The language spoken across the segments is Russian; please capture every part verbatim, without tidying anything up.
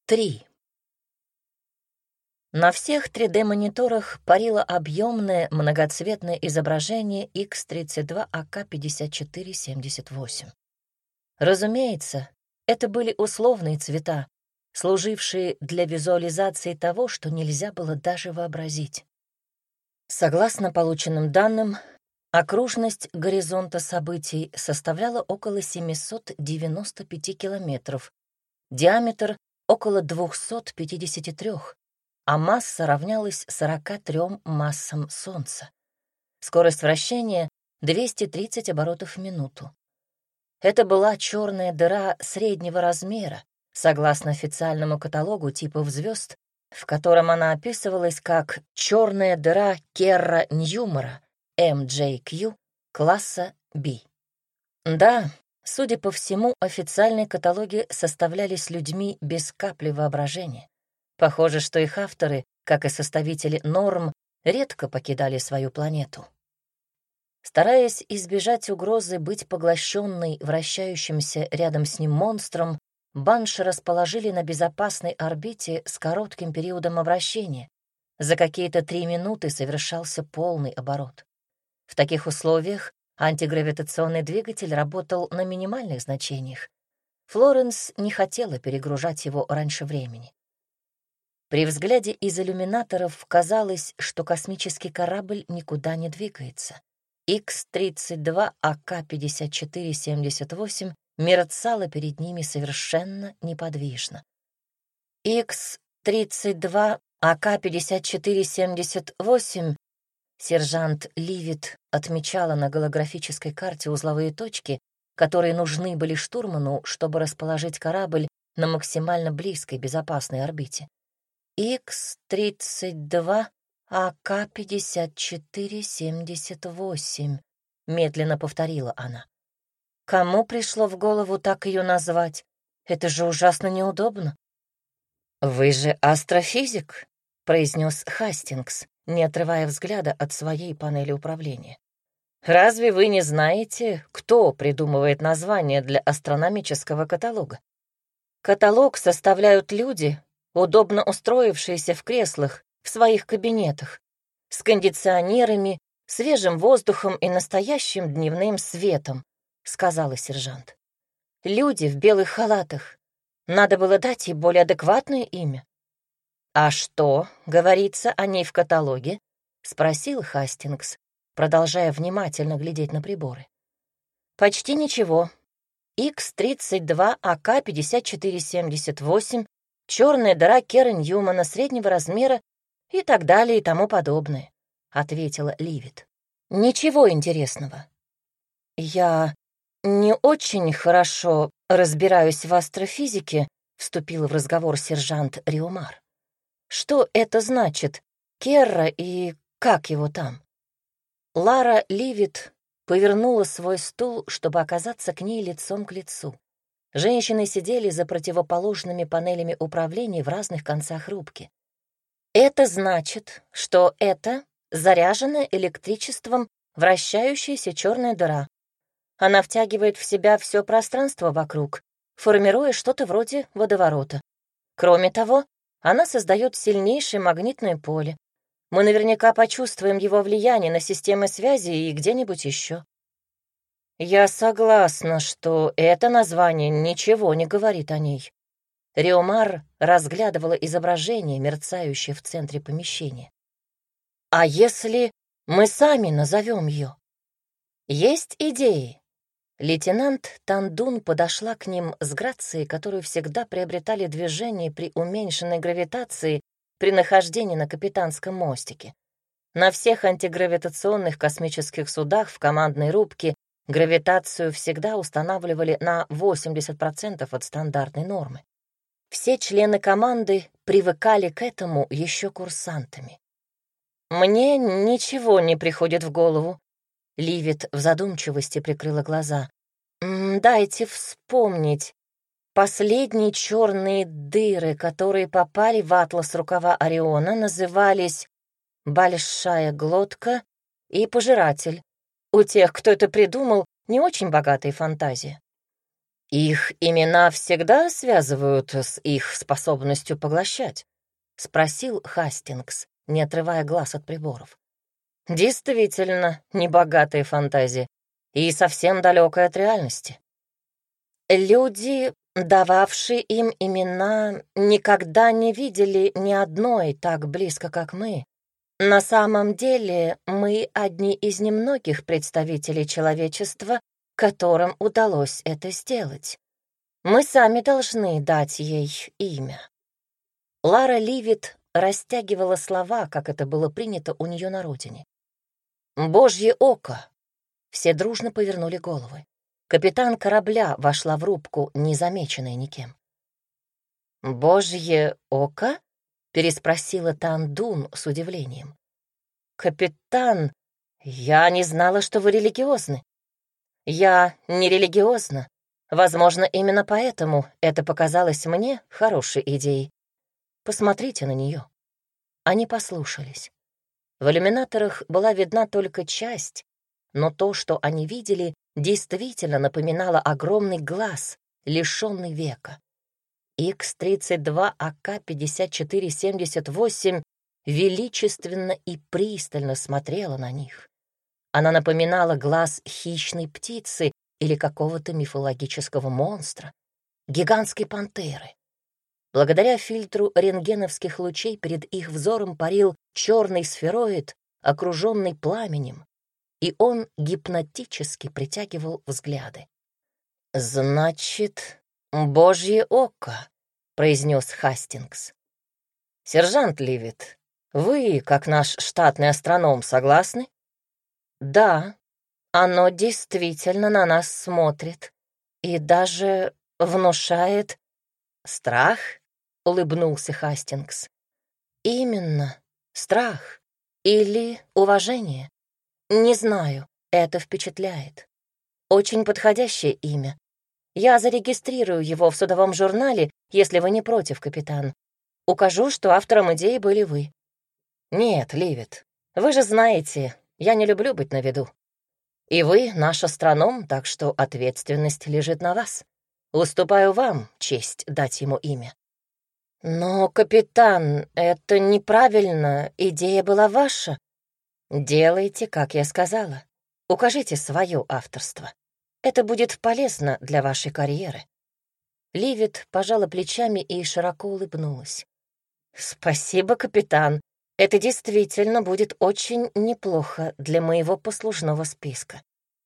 Три. На всех три дэ-мониторах парило объемное многоцветное изображение икс тридцать два а ка пятьдесят четыре семьдесят восемь. Разумеется, это были условные цвета, служившие для визуализации того, что нельзя было даже вообразить. Согласно полученным данным, окружность горизонта событий составляла около семьсот девяносто пять километров, диаметр — около двести пятьдесят три, а масса равнялась сорока трём массам Солнца. Скорость вращения — двести тридцать оборотов в минуту. Это была черная дыра среднего размера, согласно официальному каталогу типов звезд, в котором она описывалась как черная дыра Керра-Ньюмара эм джей кью класса B. Да, судя по всему, официальные каталоги составлялись людьми без капли воображения. Похоже, что их авторы, как и составители норм, редко покидали свою планету. Стараясь избежать угрозы быть поглощенной вращающимся рядом с ним монстром, банши расположили на безопасной орбите с коротким периодом обращения. За какие-то три минуты совершался полный оборот. В таких условиях антигравитационный двигатель работал на минимальных значениях. Флоренс не хотела перегружать его раньше времени. При взгляде из иллюминаторов казалось, что космический корабль никуда не двигается. икс тридцать два а ка пятьдесят четыре семьдесят восемь мерцала перед ними совершенно неподвижно. икс тридцать два а ка пятьдесят четыре семьдесят восемь сержант Ливит отмечала на голографической карте узловые точки, которые нужны были штурману, чтобы расположить корабль на максимально близкой безопасной орбите. икс тридцать два а ка пятьдесят четыре семьдесят восемь, медленно повторила она. Кому пришло в голову так ее назвать? Это же ужасно неудобно. «Вы же астрофизик», — произнес Хастингс, не отрывая взгляда от своей панели управления. «Разве вы не знаете, кто придумывает название для астрономического каталога? Каталог составляют люди, удобно устроившиеся в креслах в своих кабинетах, с кондиционерами, свежим воздухом и настоящим дневным светом», — сказала сержант. «Люди в белых халатах. Надо было дать ей более адекватное имя». «А что говорится о ней в каталоге?» — спросил Хастингс, продолжая внимательно глядеть на приборы. «Почти ничего. икс тридцать два а ка пятьдесят четыре семьдесят восемь, черная дыра Керра-Ньюмана среднего размера и так далее и тому подобное», — ответила Ливит. «Ничего интересного. Я не очень хорошо разбираюсь в астрофизике», — вступила в разговор сержант Риомар. «Что это значит? Керра и как его там?» Лара Ливит повернула свой стул, чтобы оказаться к ней лицом к лицу. Женщины сидели за противоположными панелями управления в разных концах рубки. «Это значит, что это заряженная электричеством вращающаяся черная дыра. Она втягивает в себя все пространство вокруг, формируя что-то вроде водоворота. Кроме того, она создает сильнейшее магнитное поле. Мы наверняка почувствуем его влияние на системы связи и где-нибудь еще». «Я согласна, что это название ничего не говорит о ней». Риомар разглядывала изображение, мерцающее в центре помещения. «А если мы сами назовем ее?» «Есть идеи?» Лейтенант Тандун подошла к ним с грацией, которую всегда приобретали движения при уменьшенной гравитации при нахождении на капитанском мостике. На всех антигравитационных космических судах в командной рубке гравитацию всегда устанавливали на восемьдесят процентов от стандартной нормы. Все члены команды привыкали к этому еще курсантами. «Мне ничего не приходит в голову». Ливит в задумчивости прикрыла глаза. «М, «Дайте вспомнить. Последние черные дыры, которые попали в атлас рукава Ориона, назывались «Большая глотка» и «Пожиратель». У тех, кто это придумал, не очень богатая фантазия. «Их имена всегда связывают с их способностью поглощать?» — спросил Хастингс, не отрывая глаз от приборов. «Действительно, небогатые фантазии и совсем далекая от реальности. Люди, дававшие им имена, никогда не видели ни одной так близко, как мы. На самом деле мы одни из немногих представителей человечества, которым удалось это сделать. Мы сами должны дать ей имя». Лара Ливит растягивала слова, как это было принято у нее на родине. «Божье око!» Все дружно повернули головы. Капитан корабля вошла в рубку, незамеченная никем. «Божье око?» — переспросила Тандун с удивлением. «Капитан, я не знала, что вы религиозны». «Я не религиозна. Возможно, именно поэтому это показалось мне хорошей идеей. Посмотрите на нее». Они послушались. В иллюминаторах была видна только часть, но то, что они видели, действительно напоминало огромный глаз, лишенный века. икс тридцать два А К пятьдесят четыре семьдесят восемь величественно и пристально смотрела на них. Она напоминала глаз хищной птицы или какого-то мифологического монстра, гигантской пантеры. Благодаря фильтру рентгеновских лучей перед их взором парил черный сфероид, окруженный пламенем, и он гипнотически притягивал взгляды. «Значит, Божье око», — произнес Хастингс. «Сержант Ливит, вы, как наш штатный астроном, согласны?» «Да, оно действительно на нас смотрит и даже внушает страх», — улыбнулся Хастингс. «Именно, страх или уважение. Не знаю, это впечатляет. Очень подходящее имя. Я зарегистрирую его в судовом журнале, если вы не против, капитан. Укажу, что автором идеи были вы». «Нет, Ливит, вы же знаете, я не люблю быть на виду. И вы наш астроном, так что ответственность лежит на вас. Уступаю вам честь дать ему имя». «Но, капитан, это неправильно, идея была ваша». «Делайте, как я сказала. Укажите свое авторство. Это будет полезно для вашей карьеры». Ливит пожала плечами и широко улыбнулась. «Спасибо, капитан. Это действительно будет очень неплохо для моего послужного списка».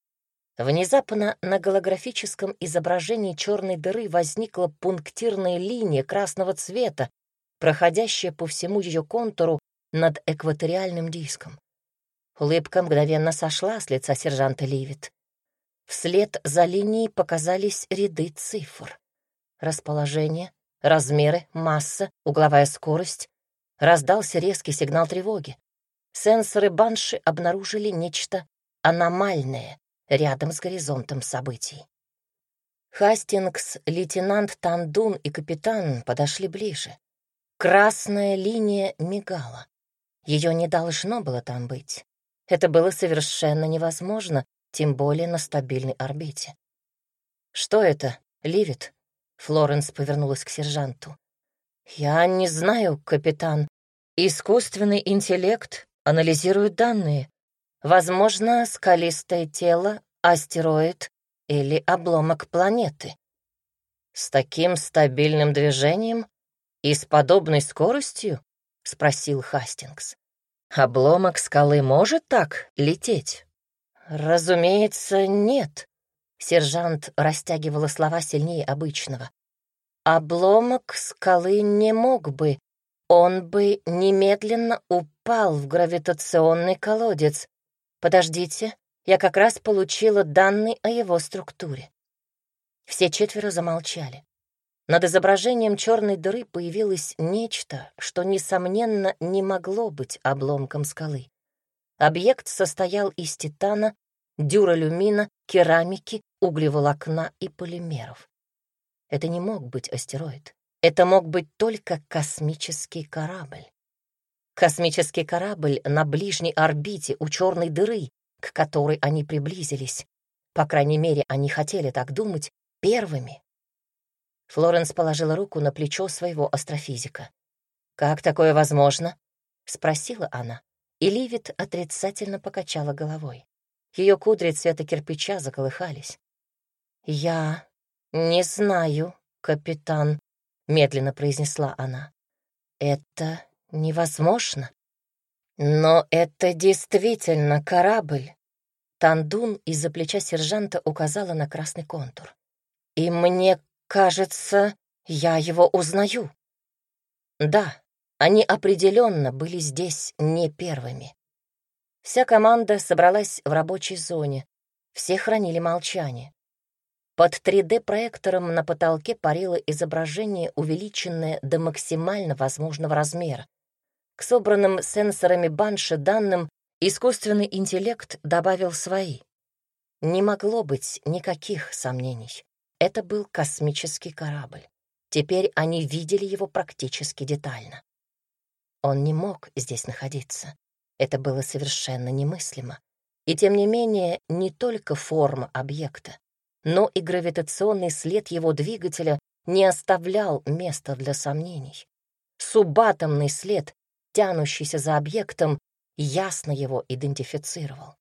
Внезапно на голографическом изображении черной дыры возникла пунктирная линия красного цвета, проходящая по всему ее контуру над экваториальным диском. Улыбка мгновенно сошла с лица сержанта Ливит. Вслед за линией показались ряды цифр. Расположение, размеры, масса, угловая скорость. Раздался резкий сигнал тревоги. Сенсоры Банши обнаружили нечто аномальное рядом с горизонтом событий. Хастингс, лейтенант Тандун и капитан подошли ближе. Красная линия мигала. Ее не должно было там быть. Это было совершенно невозможно, тем более на стабильной орбите. «Что это, Ливит?» Флоренс повернулась к сержанту. «Я не знаю, капитан. Искусственный интеллект анализирует данные. Возможно, скалистое тело, астероид или обломок планеты». «С таким стабильным движением и с подобной скоростью?» — спросил Хастингс. «Обломок скалы может так лететь?» «Разумеется, нет». Сержант растягивала слова сильнее обычного. «Обломок скалы не мог бы. Он бы немедленно упал в гравитационный колодец. Подождите, я как раз получила данные о его структуре». Все четверо замолчали. Над изображением черной дыры появилось нечто, что, несомненно, не могло быть обломком скалы. Объект состоял из титана, дюралюмина, керамики, углеволокна и полимеров. Это не мог быть астероид. Это мог быть только космический корабль. Космический корабль на ближней орбите у черной дыры, к которой они приблизились. По крайней мере, они хотели так думать, первыми. Флоренс положила руку на плечо своего астрофизика. «Как такое возможно?» — спросила она, и Ливит отрицательно покачала головой. Ее кудри цвета кирпича заколыхались. «Я не знаю, капитан», — медленно произнесла она. «Это невозможно». «Но это действительно корабль», — Тандун из-за плеча сержанта указала на красный контур. «И мне кажется, я его узнаю». Да, они определенно были здесь не первыми. Вся команда собралась в рабочей зоне, все хранили молчание. Под три дэ-проектором на потолке парило изображение, увеличенное до максимально возможного размера. К собранным сенсорами Банши данным искусственный интеллект добавил свои. Не могло быть никаких сомнений. Это был космический корабль. Теперь они видели его практически детально. Он не мог здесь находиться. Это было совершенно немыслимо. И тем не менее, не только форма объекта, но и гравитационный след его двигателя не оставлял места для сомнений. Субатомный след, тянущийся за объектом, ясно его идентифицировал.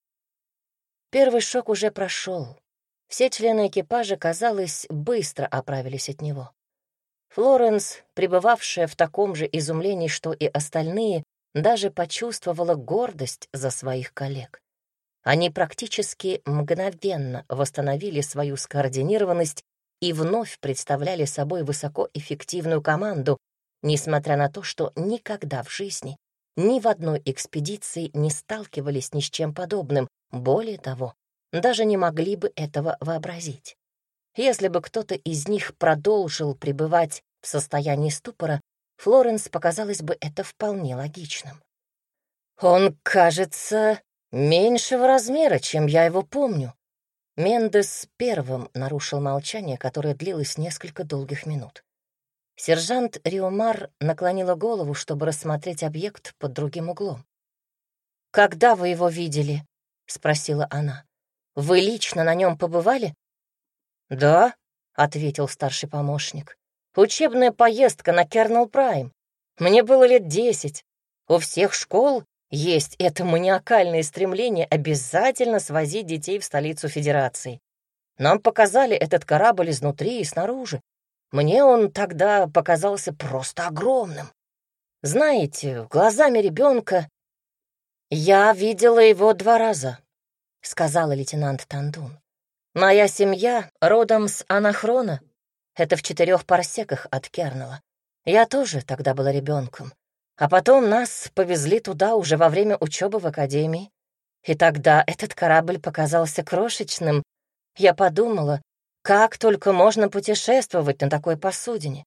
Первый шок уже прошел. Все члены экипажа, казалось, быстро оправились от него. Флоренс, пребывавшая в таком же изумлении, что и остальные, даже почувствовала гордость за своих коллег. Они практически мгновенно восстановили свою скоординированность и вновь представляли собой высокоэффективную команду, несмотря на то, что никогда в жизни ни в одной экспедиции не сталкивались ни с чем подобным, более того, даже не могли бы этого вообразить. Если бы кто-то из них продолжил пребывать в состоянии ступора, Флоренс показалось бы это вполне логичным. «Он, кажется, меньшего размера, чем я его помню». Мендес первым нарушил молчание, которое длилось несколько долгих минут. Сержант Риомар наклонила голову, чтобы рассмотреть объект под другим углом. «Когда вы его видели?» — спросила она. «Вы лично на нем побывали?» «Да», — ответил старший помощник. «Учебная поездка на Кернел Прайм. Мне было лет десять. У всех школ есть это маниакальное стремление обязательно свозить детей в столицу Федерации. Нам показали этот корабль изнутри и снаружи. Мне он тогда показался просто огромным. Знаете, глазами ребенка. Я видела его два раза», — сказала лейтенант Тандун. «Моя семья родом с Анахрона. Это в четырех парсеках от Кернела. Я тоже тогда была ребенком. А потом нас повезли туда уже во время учебы в академии. И тогда этот корабль показался крошечным. Я подумала, как только можно путешествовать на такой посудине.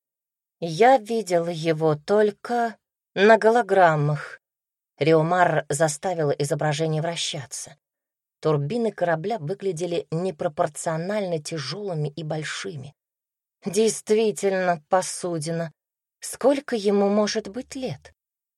Я видела его только на голограммах». Риомар заставила изображение вращаться. Турбины корабля выглядели непропорционально тяжелыми и большими. «Действительно, посудина. Сколько ему может быть лет?»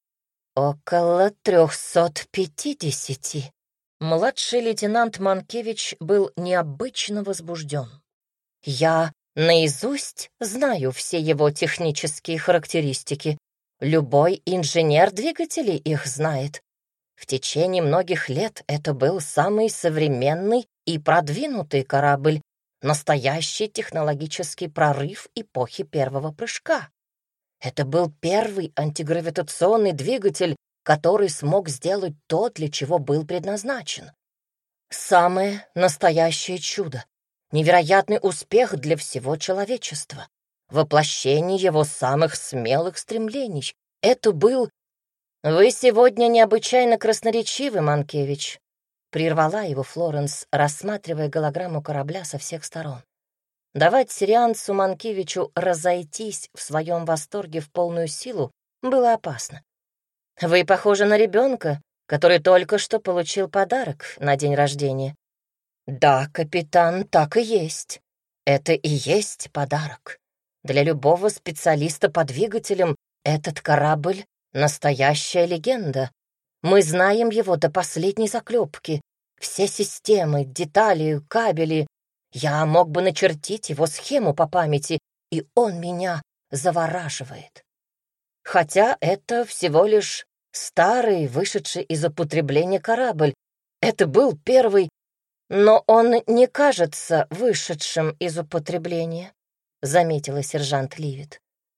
«Около трехсот пятидесяти». Младший лейтенант Манкевич был необычно возбужден. «Я наизусть знаю все его технические характеристики. Любой инженер двигателей их знает. В течение многих лет это был самый современный и продвинутый корабль, настоящий технологический прорыв эпохи первого прыжка. Это был первый антигравитационный двигатель, который смог сделать то, для чего был предназначен. Самое настоящее чудо, невероятный успех для всего человечества, воплощение его самых смелых стремлений. Это был... «Вы сегодня необычайно красноречивы, Манкевич», — прервала его Флоренс, рассматривая голограмму корабля со всех сторон. Давать сирианцу Манкевичу разойтись в своем восторге в полную силу было опасно. «Вы похожи на ребенка, который только что получил подарок на день рождения». «Да, капитан, так и есть. Это и есть подарок. Для любого специалиста по двигателям этот корабль — настоящая легенда. Мы знаем его до последней заклепки. Все системы, детали, кабели. Я мог бы начертить его схему по памяти, и он меня завораживает. Хотя это всего лишь старый, вышедший из употребления корабль. Это был первый, но он не кажется вышедшим из употребления, заметила сержант Ливит.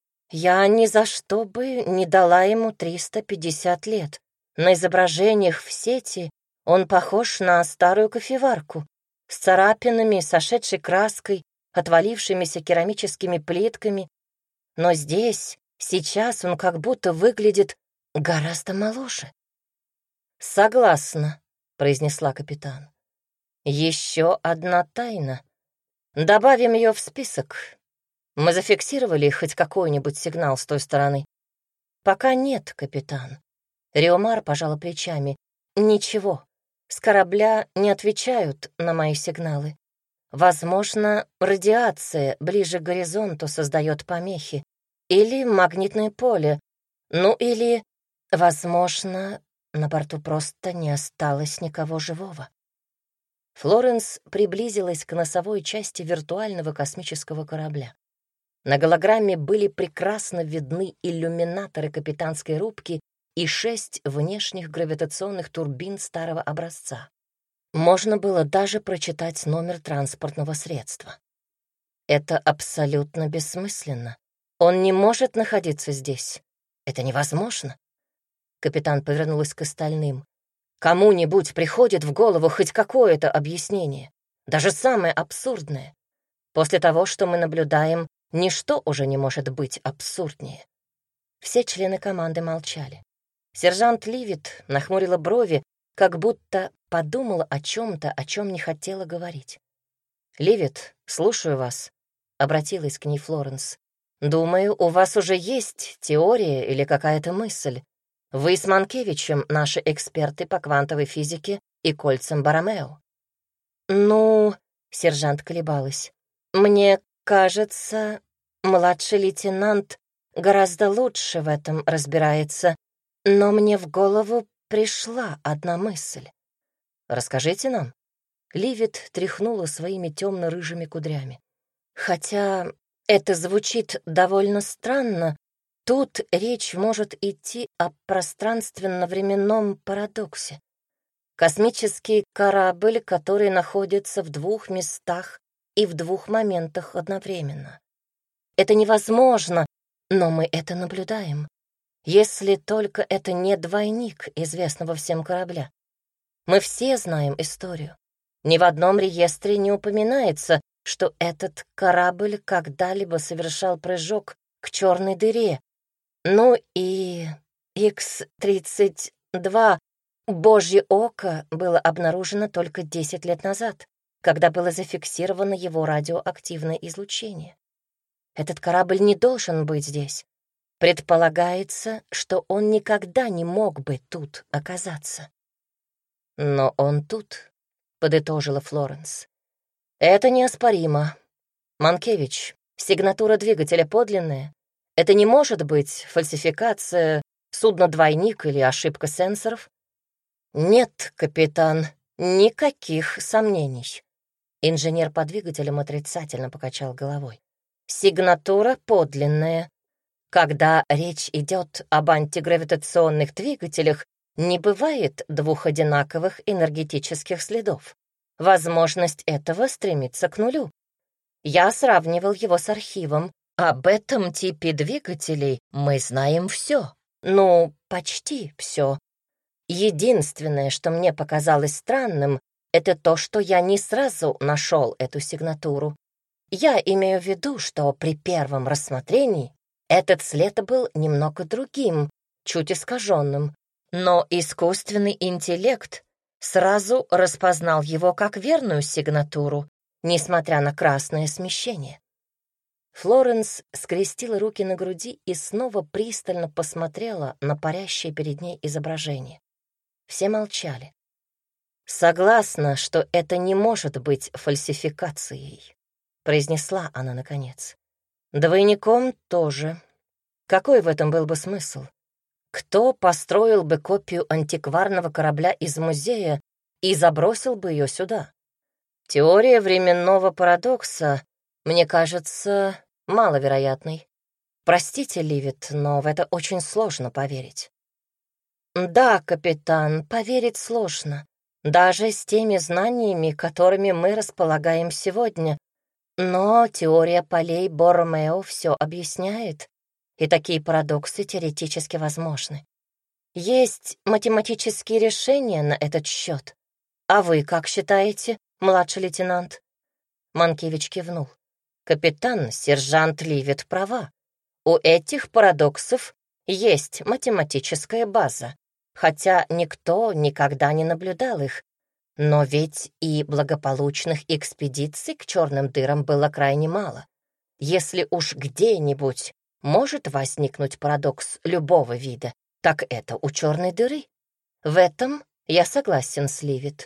Я ни за что бы не дала ему триста пятьдесят лет. На изображениях в сети он похож на старую кофеварку с царапинами, сошедшей краской, отвалившимися керамическими плитками. Но здесь, сейчас он как будто выглядит гораздо моложе. «Согласна», — произнесла капитан. «Еще одна тайна. Добавим ее в список. Мы зафиксировали хоть какой-нибудь сигнал с той стороны?» «Пока нет, капитан». Риомар пожала плечами. «Ничего. С корабля не отвечают на мои сигналы. Возможно, радиация ближе к горизонту создает помехи. Или магнитное поле. Ну или, возможно, на борту просто не осталось никого живого». Флоренс приблизилась к носовой части виртуального космического корабля. На голограмме были прекрасно видны иллюминаторы капитанской рубки и шесть внешних гравитационных турбин старого образца. Можно было даже прочитать номер транспортного средства. Это абсолютно бессмысленно. Он не может находиться здесь. Это невозможно. Капитан повернулась к остальным. Кому-нибудь приходит в голову хоть какое-то объяснение, даже самое абсурдное. После того, что мы наблюдаем, ничто уже не может быть абсурднее. Все члены команды молчали. Сержант Ливит нахмурила брови, как будто подумала о чем-то, о чем не хотела говорить. «Ливит, слушаю вас», — обратилась к ней Флоренс. «Думаю, у вас уже есть теория или какая-то мысль. Вы с Манкевичем наши эксперты по квантовой физике и кольцам Боромео». «Ну...» — сержант колебалась. «Мне кажется, младший лейтенант гораздо лучше в этом разбирается, но мне в голову пришла одна мысль». «Расскажите нам». Ливит тряхнула своими темно-рыжими кудрями. «Хотя это звучит довольно странно, тут речь может идти о пространственно-временном парадоксе. Космический корабль, который находится в двух местах и в двух моментах одновременно. Это невозможно, но мы это наблюдаем. Если только это не двойник известного всем корабля. Мы все знаем историю. Ни в одном реестре не упоминается, что этот корабль когда-либо совершал прыжок к черной дыре. Ну и икс тридцать два, Божье око, было обнаружено только десять лет назад, когда было зафиксировано его радиоактивное излучение. Этот корабль не должен быть здесь. Предполагается, что он никогда не мог бы тут оказаться. «Но он тут», — подытожила Флоренс. «Это неоспоримо. Манкевич, сигнатура двигателя подлинная. Это не может быть фальсификация, судно-двойник или ошибка сенсоров?» «Нет, капитан, никаких сомнений». Инженер по двигателям отрицательно покачал головой. «Сигнатура подлинная. Когда речь идет об антигравитационных двигателях, не бывает двух одинаковых энергетических следов. Возможность этого стремится к нулю. Я сравнивал его с архивом. Об этом типе двигателей мы знаем все. Ну, почти все. Единственное, что мне показалось странным, это то, что я не сразу нашел эту сигнатуру. Я имею в виду, что при первом рассмотрении этот след был немного другим, чуть искаженным, но искусственный интеллект сразу распознал его как верную сигнатуру, несмотря на красное смещение. Флоренс скрестила руки на груди и снова пристально посмотрела на парящее перед ней изображение. Все молчали. «Согласна, что это не может быть фальсификацией», — произнесла она наконец. «Двойником тоже. Какой в этом был бы смысл? Кто построил бы копию антикварного корабля из музея и забросил бы ее сюда? Теория временного парадокса, мне кажется, маловероятной. Простите, Ливит, но в это очень сложно поверить. Да, капитан, поверить сложно. Даже с теми знаниями, которыми мы располагаем сегодня. Но теория полей Борромео все объясняет, и такие парадоксы теоретически возможны. Есть математические решения на этот счет. А вы как считаете, младший лейтенант? Манкевич кивнул. Капитан, сержант Ливит права. У этих парадоксов есть математическая база, хотя никто никогда не наблюдал их. Но ведь и благополучных экспедиций к черным дырам было крайне мало. Если уж где-нибудь может возникнуть парадокс любого вида, так это у черной дыры. В этом я согласен с Ливит.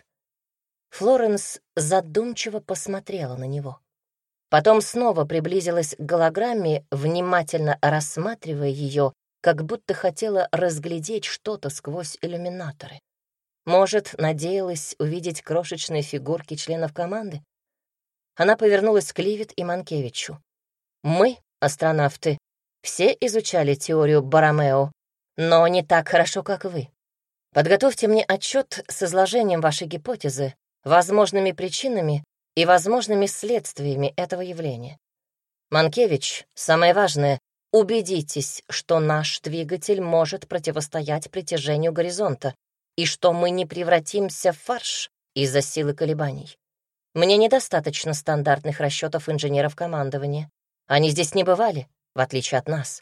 Флоренс задумчиво посмотрела на него. Потом снова приблизилась к голограмме, внимательно рассматривая ее, как будто хотела разглядеть что-то сквозь иллюминаторы. Может, надеялась увидеть крошечные фигурки членов команды? Она повернулась к Ливит и Манкевичу. «Мы, астронавты, все изучали теорию Борромео, но не так хорошо, как вы. Подготовьте мне отчет с изложением вашей гипотезы, возможными причинами и возможными следствиями этого явления. Манкевич, самое важное, убедитесь, что наш двигатель может противостоять притяжению горизонта и что мы не превратимся в фарш из-за силы колебаний. Мне недостаточно стандартных расчетов инженеров командования. Они здесь не бывали, в отличие от нас.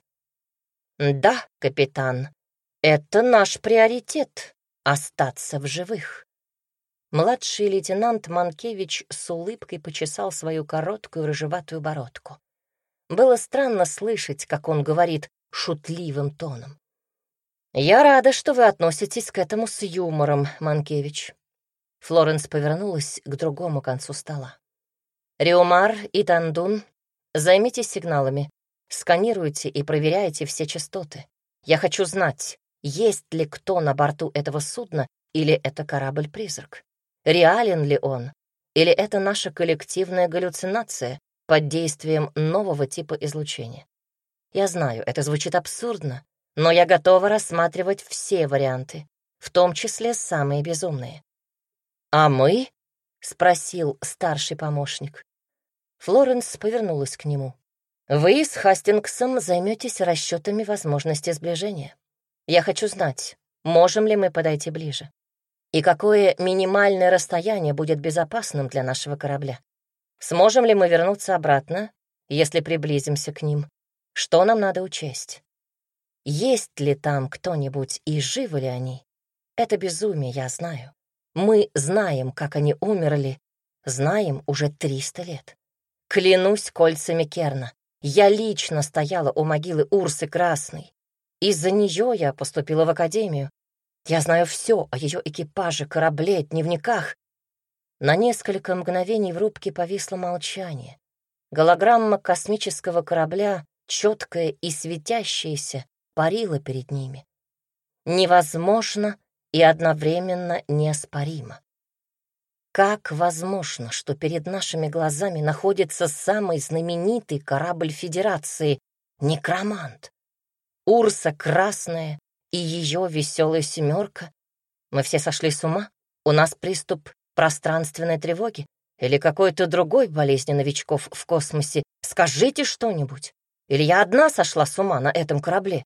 Да, капитан, это наш приоритет — остаться в живых. Младший лейтенант Манкевич с улыбкой почесал свою короткую рыжеватую бородку. Было странно слышать, как он говорит шутливым тоном. «Я рада, что вы относитесь к этому с юмором, Манкевич». Флоренс повернулась к другому концу стола. «Риомар и Тандун, займитесь сигналами, сканируйте и проверяйте все частоты. Я хочу знать, есть ли кто на борту этого судна или это корабль-призрак. Реален ли он? Или это наша коллективная галлюцинация под действием нового типа излучения? Я знаю, это звучит абсурдно, но я готова рассматривать все варианты, в том числе самые безумные. «А мы?» — спросил старший помощник. Флоренс повернулась к нему. «Вы с Хастингсом займетесь расчетами возможности сближения. Я хочу знать, можем ли мы подойти ближе. И какое минимальное расстояние будет безопасным для нашего корабля? Сможем ли мы вернуться обратно, если приблизимся к ним? Что нам надо учесть? Есть ли там кто-нибудь и живы ли они? Это безумие, я знаю. Мы знаем, как они умерли, знаем уже триста лет. Клянусь кольцами Керна, я лично стояла у могилы Урсы Красной. Из-за нее я поступила в академию. Я знаю все о ее экипаже, корабле, дневниках. На несколько мгновений в рубке повисло молчание. Голограмма космического корабля, четкая и светящаяся, парила перед ними. Невозможно и одновременно неоспоримо. Как возможно, что перед нашими глазами находится самый знаменитый корабль Федерации — Некромант? Урса Красная и ее веселая семерка? Мы все сошли с ума? У нас приступ пространственной тревоги или какой-то другой болезни новичков в космосе? Скажите что-нибудь. Или я одна сошла с ума на этом корабле?»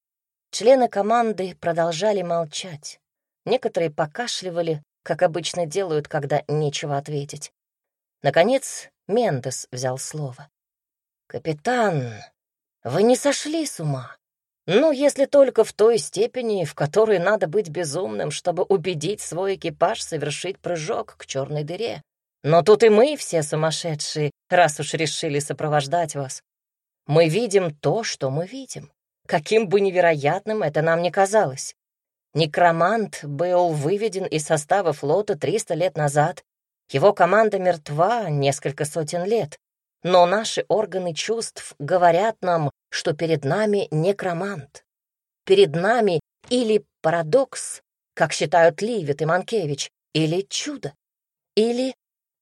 Члены команды продолжали молчать. Некоторые покашливали, как обычно делают, когда нечего ответить. Наконец Мендес взял слово. «Капитан, вы не сошли с ума? Ну, если только в той степени, в которой надо быть безумным, чтобы убедить свой экипаж совершить прыжок к черной дыре. Но тут и мы все сумасшедшие, раз уж решили сопровождать вас. Мы видим то, что мы видим, каким бы невероятным это нам ни казалось. Некромант был выведен из состава флота триста лет назад. Его команда мертва несколько сотен лет. Но наши органы чувств говорят нам, что перед нами некромант. Перед нами или парадокс, как считают Ливит и Манкевич, или чудо, или...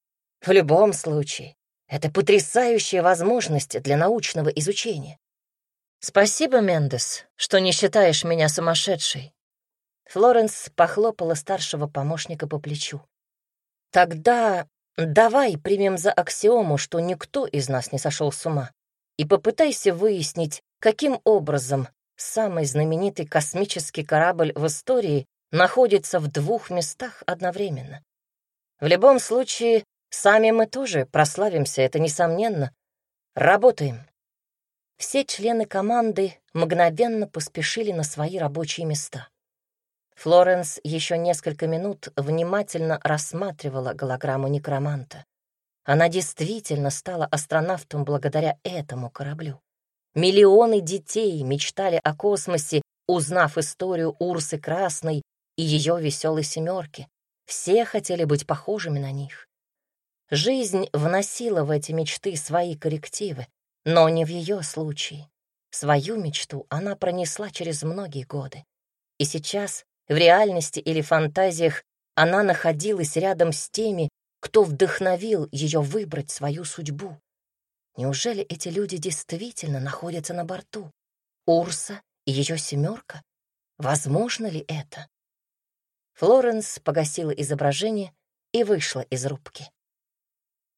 В любом случае, это потрясающая возможность для научного изучения. Спасибо, Мендес, что не считаешь меня сумасшедшей. Флоренс похлопала старшего помощника по плечу. Тогда давай примем за аксиому, что никто из нас не сошел с ума, и попытайся выяснить, каким образом самый знаменитый космический корабль в истории находится в двух местах одновременно. В любом случае, сами мы тоже прославимся, это несомненно. Работаем. Все члены команды мгновенно поспешили на свои рабочие места. Флоренс еще несколько минут внимательно рассматривала голограмму некроманта. Она действительно стала астронавтом благодаря этому кораблю. Миллионы детей мечтали о космосе, узнав историю Урсы Красной и ее веселой семерки. Все хотели быть похожими на них. Жизнь вносила в эти мечты свои коррективы, но не в ее случае. Свою мечту она пронесла через многие годы. И сейчас, в реальности или фантазиях, она находилась рядом с теми, кто вдохновил ее выбрать свою судьбу. Неужели эти люди действительно находятся на борту? Урса и ее семерка? Возможно ли это? Флоренс погасила изображение и вышла из рубки.